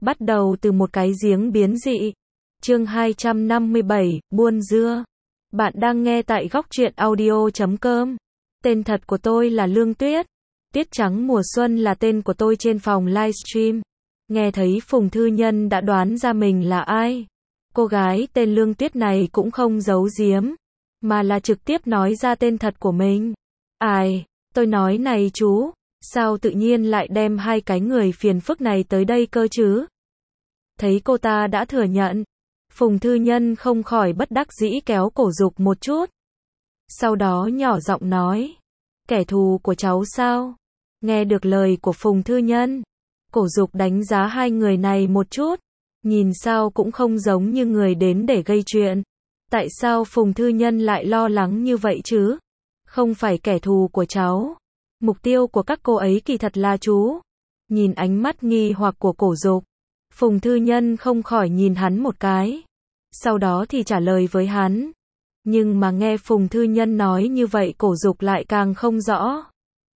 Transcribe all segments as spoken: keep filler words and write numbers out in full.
Bắt đầu từ một cái giếng biến dị. Chương hai trăm năm mươi bảy, buôn dưa. Bạn đang nghe tại góc truyện audio chấm com. Tên thật của tôi là Lương Tuyết. Tiết trắng mùa xuân là tên của tôi trên phòng livestream. Nghe thấy Phùng Thư Nhân đã đoán ra mình là ai. Cô gái tên Lương Tuyết này cũng không giấu giếm, mà là trực tiếp nói ra tên thật của mình. Ai, tôi nói này chú, sao tự nhiên lại đem hai cái người phiền phức này tới đây cơ chứ? Thấy cô ta đã thừa nhận, Phùng Thư Nhân không khỏi bất đắc dĩ kéo cổ Dục một chút. Sau đó nhỏ giọng nói, kẻ thù của cháu sao? Nghe được lời của Phùng Thư Nhân, cổ Dục đánh giá hai người này một chút, nhìn sao cũng không giống như người đến để gây chuyện. Tại sao Phùng Thư Nhân lại lo lắng như vậy chứ? Không phải kẻ thù của cháu. Mục tiêu của các cô ấy kỳ thật là chú. Nhìn ánh mắt nghi hoặc của cổ Dục, Phùng Thư Nhân không khỏi nhìn hắn một cái. Sau đó thì trả lời với hắn. Nhưng mà nghe Phùng Thư Nhân nói như vậy cổ Dục lại càng không rõ.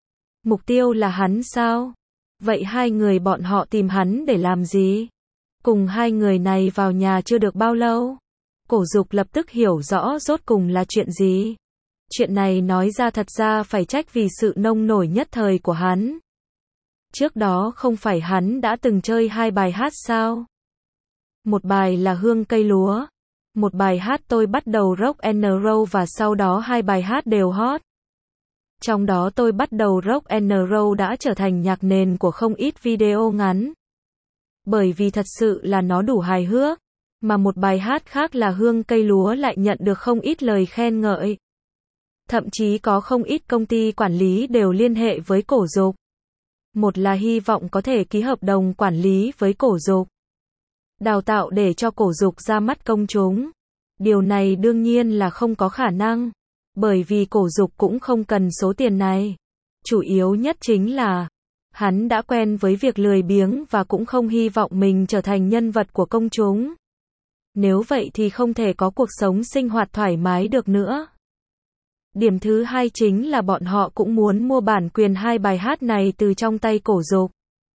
Mục tiêu là hắn sao? Vậy hai người bọn họ tìm hắn để làm gì? Cùng hai người này vào nhà chưa được bao lâu. Cổ Dục lập tức hiểu rõ rốt cùng là chuyện gì. Chuyện này nói ra thật ra phải trách vì sự nông nổi nhất thời của hắn. Trước đó không phải hắn đã từng chơi hai bài hát sao? Một bài là Hương Cây Lúa. Một bài hát Tôi Bắt Đầu Rock and Roll và sau đó hai bài hát đều hot. Trong đó Tôi Bắt Đầu Rock and Roll đã trở thành nhạc nền của không ít video ngắn. Bởi vì thật sự là nó đủ hài hước. Mà một bài hát khác là Hương Cây Lúa lại nhận được không ít lời khen ngợi. Thậm chí có không ít công ty quản lý đều liên hệ với cổ Dục. Một là hy vọng có thể ký hợp đồng quản lý với cổ Dục, đào tạo để cho cổ Dục ra mắt công chúng. Điều này đương nhiên là không có khả năng, bởi vì cổ Dục cũng không cần số tiền này. Chủ yếu nhất chính là hắn đã quen với việc lười biếng và cũng không hy vọng mình trở thành nhân vật của công chúng. Nếu vậy thì không thể có cuộc sống sinh hoạt thoải mái được nữa. Điểm thứ hai chính là bọn họ cũng muốn mua bản quyền hai bài hát này từ trong tay cổ Dục.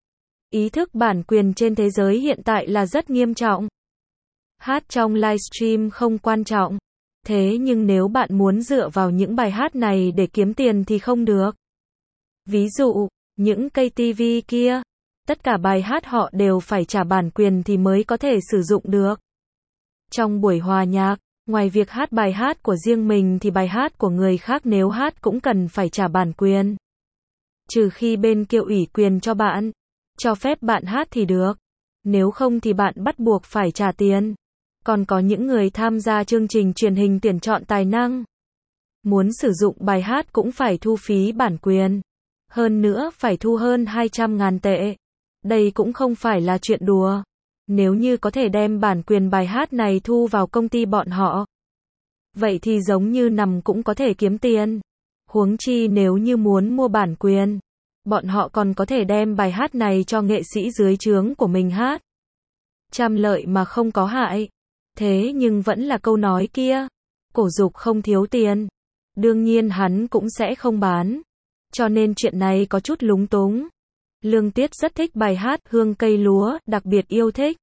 Ý thức bản quyền trên thế giới hiện tại là rất nghiêm trọng. Hát trong livestream không quan trọng. Thế nhưng nếu bạn muốn dựa vào những bài hát này để kiếm tiền thì không được. Ví dụ, những cây ti vi kia, tất cả bài hát họ đều phải trả bản quyền thì mới có thể sử dụng được. Trong buổi hòa nhạc, ngoài việc hát bài hát của riêng mình thì bài hát của người khác nếu hát cũng cần phải trả bản quyền. Trừ khi bên kia ủy quyền cho bạn, cho phép bạn hát thì được. Nếu không thì bạn bắt buộc phải trả tiền. Còn có những người tham gia chương trình truyền hình tuyển chọn tài năng. Muốn sử dụng bài hát cũng phải thu phí bản quyền. Hơn nữa phải thu hơn hai trăm ngàn tệ. Đây cũng không phải là chuyện đùa. Nếu như có thể đem bản quyền bài hát này thu vào công ty bọn họ, vậy thì giống như nằm cũng có thể kiếm tiền. Huống chi nếu như muốn mua bản quyền, bọn họ còn có thể đem bài hát này cho nghệ sĩ dưới trướng của mình hát. Trăm lợi mà không có hại. Thế nhưng vẫn là câu nói kia, cổ Dục không thiếu tiền, đương nhiên hắn cũng sẽ không bán. Cho nên chuyện này có chút lúng túng. Lương Tuyết rất thích bài hát Hương Cây Lúa, đặc biệt yêu thích.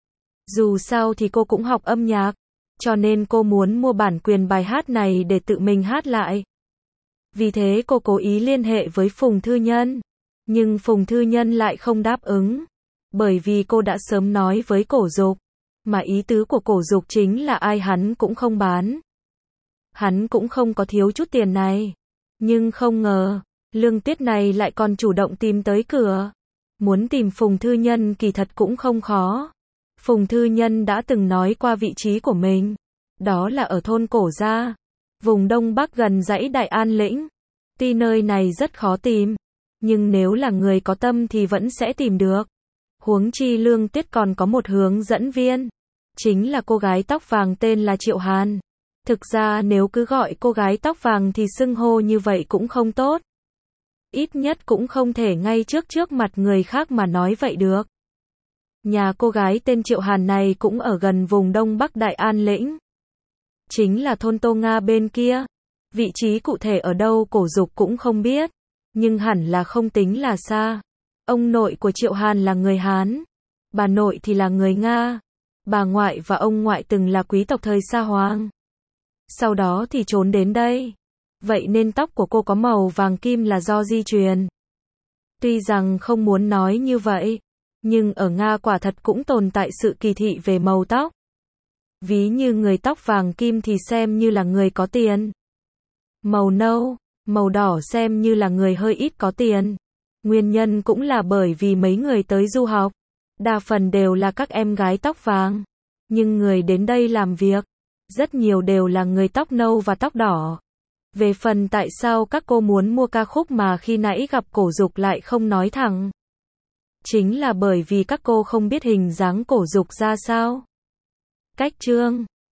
Dù sao thì cô cũng học âm nhạc, cho nên cô muốn mua bản quyền bài hát này để tự mình hát lại. Vì thế cô cố ý liên hệ với Phùng Thư Nhân. Nhưng Phùng Thư Nhân lại không đáp ứng. Bởi vì cô đã sớm nói với cổ Dục. Mà ý tứ của cổ Dục chính là ai hắn cũng không bán. Hắn cũng không có thiếu chút tiền này. Nhưng không ngờ, Lương Tuyết này lại còn chủ động tìm tới cửa. Muốn tìm Phùng Thư Nhân kỳ thật cũng không khó. Phùng Thư Nhân đã từng nói qua vị trí của mình. Đó là ở thôn Cổ Gia, vùng Đông Bắc gần dãy Đại An Lĩnh. Tuy nơi này rất khó tìm, nhưng nếu là người có tâm thì vẫn sẽ tìm được. Huống chi Lương Tuyết còn có một hướng dẫn viên. Chính là cô gái tóc vàng tên là Triệu Hàn. Thực ra nếu cứ gọi cô gái tóc vàng thì xưng hô như vậy cũng không tốt. Ít nhất cũng không thể ngay trước trước mặt người khác mà nói vậy được. Nhà cô gái tên Triệu Hàn này cũng ở gần vùng Đông Bắc Đại An Lĩnh. Chính là thôn Tô Nga bên kia. Vị trí cụ thể ở đâu cổ Dục cũng không biết. Nhưng hẳn là không tính là xa. Ông nội của Triệu Hàn là người Hán. Bà nội thì là người Nga. Bà ngoại và ông ngoại từng là quý tộc thời Sa Hoàng. Sau đó thì trốn đến đây. Vậy nên tóc của cô có màu vàng kim là do di truyền. Tuy rằng không muốn nói như vậy, nhưng ở Nga quả thật cũng tồn tại sự kỳ thị về màu tóc. Ví như người tóc vàng kim thì xem như là người có tiền. Màu nâu, màu đỏ xem như là người hơi ít có tiền. Nguyên nhân cũng là bởi vì mấy người tới du học, đa phần đều là các em gái tóc vàng. Nhưng người đến đây làm việc, rất nhiều đều là người tóc nâu và tóc đỏ. Về phần tại sao các cô muốn mua ca khúc mà khi nãy gặp Cổ Dục lại không nói thẳng, chính là bởi vì các cô không biết hình dáng Cổ Dục ra sao. Cách chương